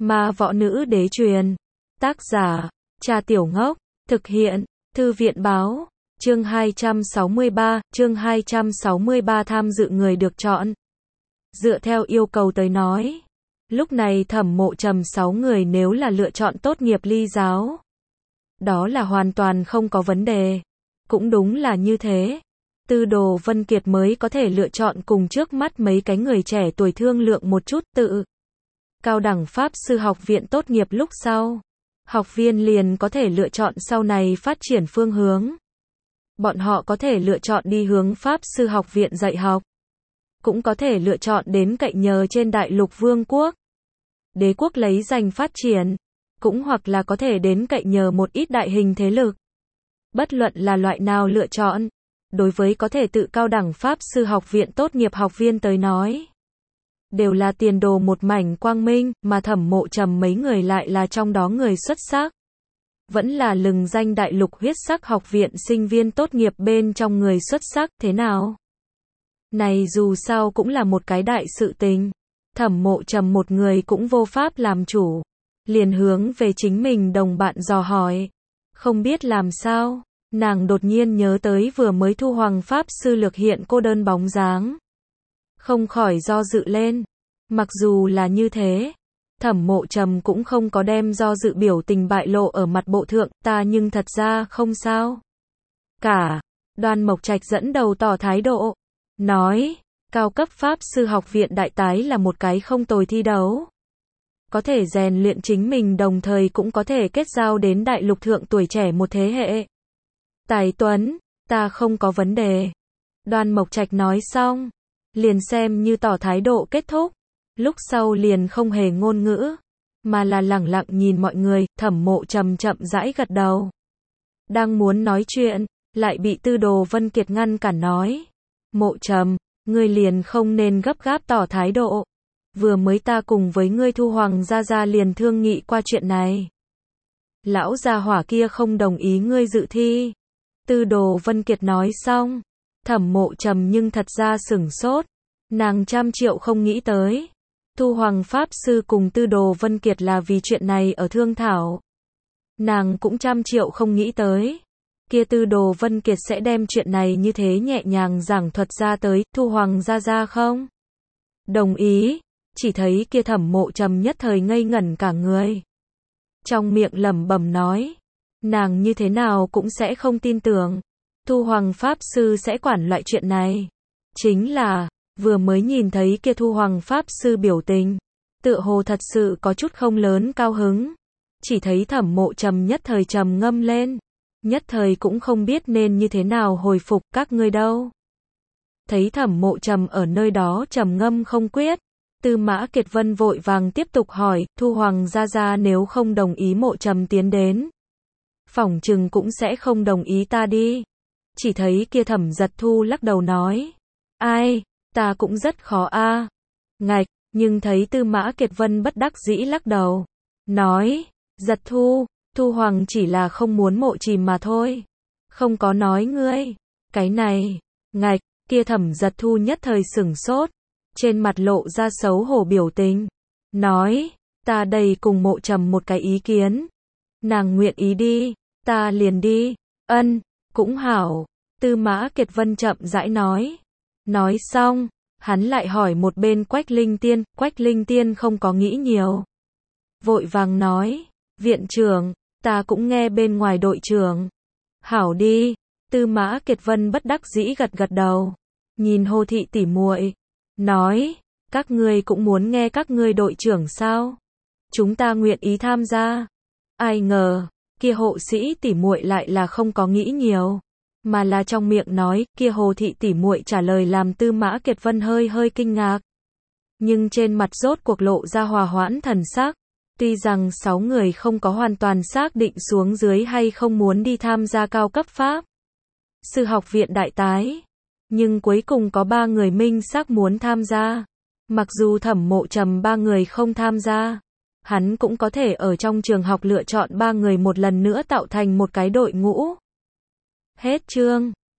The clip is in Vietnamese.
Ma võ nữ đế truyền. Tác giả, Trà Tiểu Ngốc. Thực hiện, Thư viện báo. Chương 263 tham dự người được chọn. Dựa theo yêu cầu tới nói. Lúc này Thẩm Mộ Trầm 6 người nếu là lựa chọn tốt nghiệp ly giáo. Đó là hoàn toàn không có vấn đề. Cũng đúng là như thế. Tư Đồ Vân Kiệt mới có thể lựa chọn cùng trước mắt mấy cái người trẻ tuổi thương lượng một chút tự. Cao đẳng Pháp sư học viện tốt nghiệp lúc sau. Học viên liền có thể lựa chọn sau này phát triển phương hướng. Bọn họ có thể lựa chọn đi hướng Pháp sư học viện dạy học. Cũng có thể lựa chọn đến cậy nhờ trên đại lục vương quốc. Đế quốc lấy giành phát triển. Cũng hoặc là có thể đến cậy nhờ một ít đại hình thế lực. Bất luận là loại nào lựa chọn. Đối với có thể tự cao đẳng Pháp sư học viện tốt nghiệp học viên tới nói. Đều là tiền đồ một mảnh quang minh, mà Thẩm Mộ Trầm mấy người lại là trong đó người xuất sắc. Vẫn là lừng danh đại lục huyết sắc học viện sinh viên tốt nghiệp bên trong người xuất sắc, thế nào? Này dù sao cũng là một cái đại sự tình. Thẩm Mộ Trầm một người cũng vô pháp làm chủ. Liền hướng về chính mình đồng bạn dò hỏi. Không biết làm sao, nàng đột nhiên nhớ tới vừa mới thu hoàng Pháp sư Lược hiện cô đơn bóng dáng. Không khỏi do dự lên. Mặc dù là như thế, Thẩm Mộ Trầm cũng không có đem do dự biểu tình bại lộ ở mặt bộ thượng, ta nhưng thật ra không sao. Cả, Đoan Mộc Trạch dẫn đầu tỏ thái độ, nói, cao cấp Pháp sư học viện đại tái là một cái không tồi thi đấu. Có thể rèn luyện chính mình đồng thời cũng có thể kết giao đến đại lục thượng tuổi trẻ một thế hệ. Tài Tuấn, ta không có vấn đề. Đoan Mộc Trạch nói xong, liền xem như tỏ thái độ kết thúc. Lúc sau liền không hề ngôn ngữ, mà là lẳng lặng nhìn mọi người. Thẩm Mộ Trầm chậm rãi gật đầu. Đang muốn nói chuyện, lại bị Tư Đồ Vân Kiệt ngăn cản nói. Mộ Trầm, ngươi liền không nên gấp gáp tỏ thái độ. Vừa mới ta cùng với ngươi Thu Hoàng gia gia liền thương nghị qua chuyện này. Lão gia hỏa kia không đồng ý ngươi dự thi. Tư Đồ Vân Kiệt nói xong, Thẩm Mộ Trầm nhưng thật ra sửng sốt. Nàng trăm triệu không nghĩ tới. Thu Hoàng Pháp sư cùng Tư Đồ Vân Kiệt là vì chuyện này ở thương thảo. Nàng cũng trăm triệu không nghĩ tới. Kia Tư Đồ Vân Kiệt sẽ đem chuyện này như thế nhẹ nhàng giảng thuật ra tới. Thu Hoàng gia gia không đồng ý. Chỉ thấy kia Thẩm Mộ Trầm nhất thời ngây ngẩn cả người. Trong miệng lẩm bẩm nói. Nàng như thế nào cũng sẽ không tin tưởng. Thu Hoàng Pháp sư sẽ quản loại chuyện này. Chính là, vừa mới nhìn thấy kia Thu Hoàng Pháp sư biểu tình. Tựa hồ thật sự có chút không lớn cao hứng. Chỉ thấy Thẩm Mộ Trầm nhất thời trầm ngâm lên. Nhất thời cũng không biết nên như thế nào hồi phục các ngươi đâu. Thấy Thẩm Mộ Trầm ở nơi đó trầm ngâm không quyết. Tư Mã Kiệt Vân vội vàng tiếp tục hỏi, Thu Hoàng gia gia nếu không đồng ý Mộ Trầm tiến đến. Phỏng chừng cũng sẽ không đồng ý ta đi. Chỉ thấy kia Thẩm Giật Thu lắc đầu nói. Ai, ta cũng rất khó a. Ngạch, nhưng thấy Tư Mã Kiệt Vân bất đắc dĩ lắc đầu. Nói, Giật Thu, Thu Hoàng chỉ là không muốn Mộ Trìm mà thôi. Không có nói ngươi. Cái này, ngạch, kia Thẩm Giật Thu nhất thời sửng sốt. Trên mặt lộ ra xấu hổ biểu tình. Nói, ta đây cùng Mộ Trầm một cái ý kiến. Nàng nguyện ý đi, ta liền đi. Ân, cũng hảo. Tư Mã Kiệt Vân chậm rãi nói. Nói xong, hắn lại hỏi một bên Quách Linh Tiên. Quách Linh Tiên không có nghĩ nhiều. Vội vàng nói, viện trưởng, ta cũng nghe bên ngoài đội trưởng. Hảo đi. Tư Mã Kiệt Vân bất đắc dĩ gật gật đầu. Nhìn Hồ thị tỷ muội, nói, các ngươi cũng muốn nghe các ngươi đội trưởng sao? Chúng ta nguyện ý tham gia. Ai ngờ, kia Hộ sĩ tỷ muội lại là không có nghĩ nhiều, mà là trong miệng nói. Kia Hồ thị tỷ muội trả lời làm Tư Mã Kiệt Vân hơi hơi kinh ngạc. Nhưng trên mặt rốt cuộc lộ ra hòa hoãn thần sắc. Tuy rằng 6 người không có hoàn toàn xác định xuống dưới hay không muốn đi tham gia cao cấp Pháp sư học viện đại tái, nhưng cuối cùng có 3 người minh xác muốn tham gia. Mặc dù Thẩm Mộ Trầm 3 người không tham gia, hắn cũng có thể ở trong trường học lựa chọn 3 người một lần nữa tạo thành một cái đội ngũ. Hết chương.